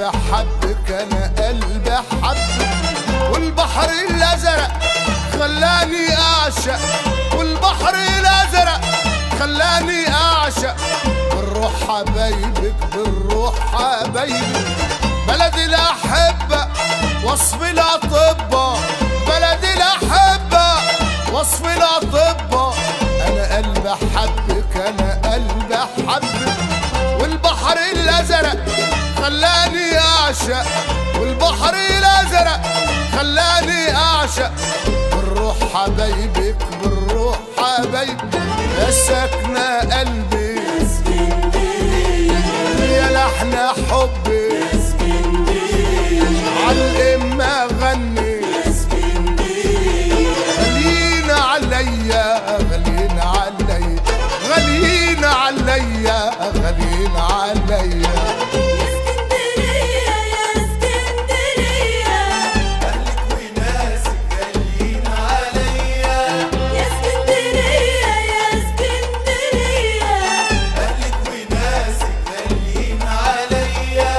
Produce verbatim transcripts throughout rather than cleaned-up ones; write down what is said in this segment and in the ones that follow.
قلبي حبك، انا قلبي حبك، والبحر الازرق خلاني اعشق، والبحر الازرق خلاني اعشق، بالروح حبايبك بالروح حبايبك، بلدي الاحبه وصف الاطباء، بلدي الاحبه وصف الاطباء، انا قلبي حبك، انا قلبي حبك، والبحر الازرق خلاني اعشق، والبحر الازرق خلاني اعشق، بالروح حبايبك بالروح حبايبك، يا ساكنه قلبي يا اسكندرية، يا لحن حبي يا اسكندرية، عالإمة غني يا اسكندرية، غاليين عليا غاليين عليا غاليين عليا غاليين عليا، يا اسكندرية، يا اسكندرية، أهلك وناسك غاليين عليا، يا اسكندرية، يا اسكندرية، أهلك وناسك غاليين عليا.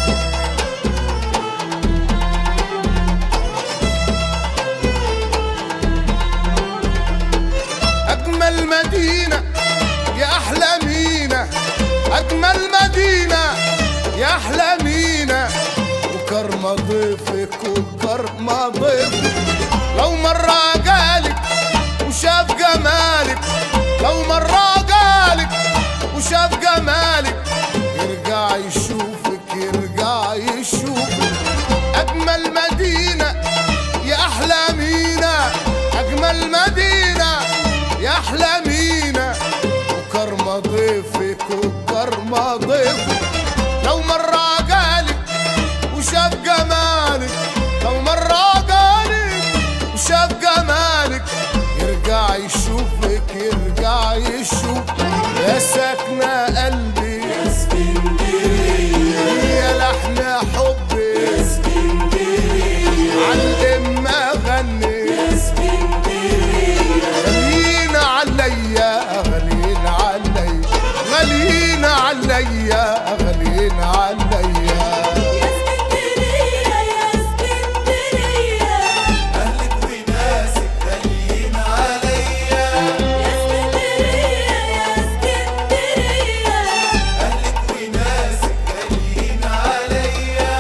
أجمل مدينة يا أحلى مينا، أجمل مدينة يا أحلى مينا، وكرم ضيفك وكرم ضيفك، لو مرة جالك وشاف جمالك، لو مرة جالك وشاف جمالك، يرجع يشوفك يرجع يشوفك، أجمل مدينة يا أحلى مينا، أجمل مدينة يا أحلى مينا، وكرم ضيفك وكرم ضيفك، لو مرة جالك وشاف جمالك، لو مرة جالك وشاف جمالك، يرجع يشوفك يرجع يشوفك، يا ساكنة قلبي يا اسكندرية، يا لحن حبي يا اسكندرية، عالإمة غني يا اسكندرية، غاليين عليا غاليين عليا غاليين عليا غاليين عليا، يا اسكندرية، يا اسكندرية، أهلك وناسك غاليين عليا، يا اسكندرية، يا اسكندرية، أهلك وناسك غاليين عليا.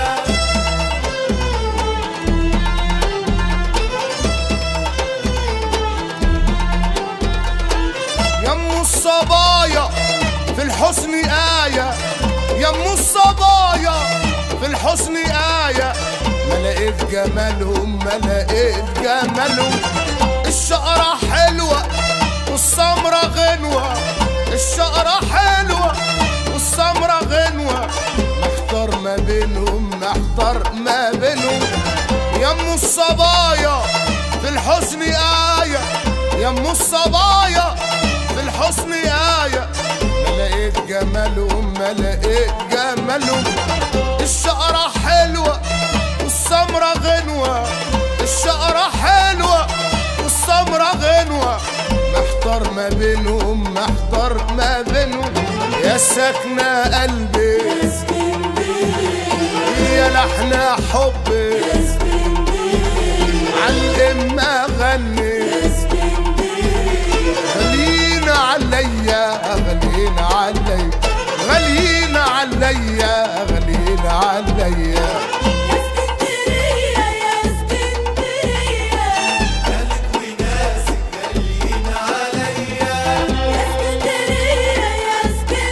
يمو الصبايا في الحسن آية، يمو الصبايا في الحسن آية، ما لقيت جمالهم ما لقيت جمالهم، الشقرة حلوة والسمرة غنوة، الشقرة حلوة والسمرة غنوة، محتار ما بينهم محتار ما بينهم، يمو الصبايا في الحسن آية، يمو الصبايا في الحسن آية، ما لقيت جمالهم ما لقيت جمالهم، الشقرة حلوة والسمرة غنوة، الشقرة حلوة والسمرة غنوة، محتار ما بينهم محتار ما بينهم، يا ساكنة قلبي يا اسكندرية، يا لحن حبي يا اسكندرية، عالإمة غني يا اسكندرية، غاليين عليا غاليين عليا غاليين عليا غاليين عليا، يا اسكندرية، يا اسكندرية، أهلك وناسك غاليين عليا، يا اسكندرية، يا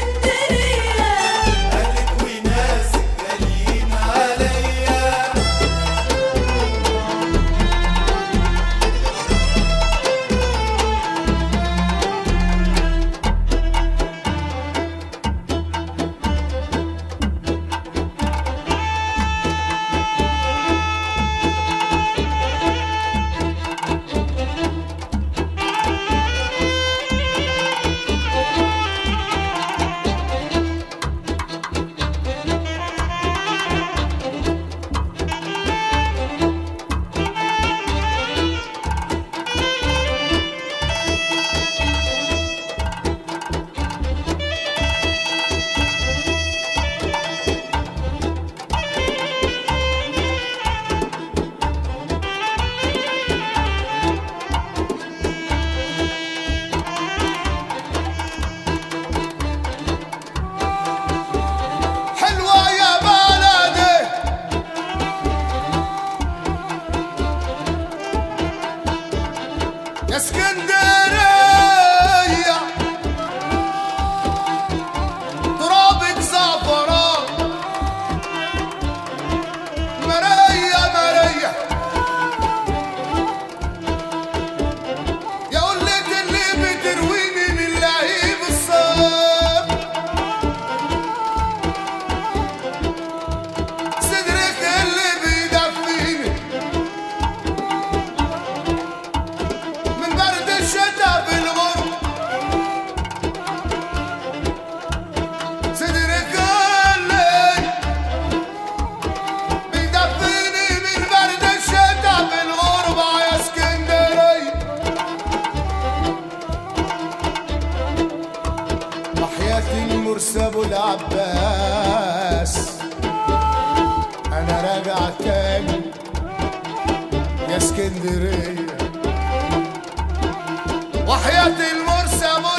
اسكندرية، أهلك وناسك غاليين عليا. يا اسكندرية ترابك زعفران مرية مرية يا قلة اللي بترويني من لهيب الصيف صدرك اللي بيدفيني من برد الشتا بالغرب صدرك اللي بيدفيني من برد الشتا بالغربة يا اسكندرية وحياة المرسى ابو العباس انا راجع تاني يا اسكندرية وحياة المرسى ابو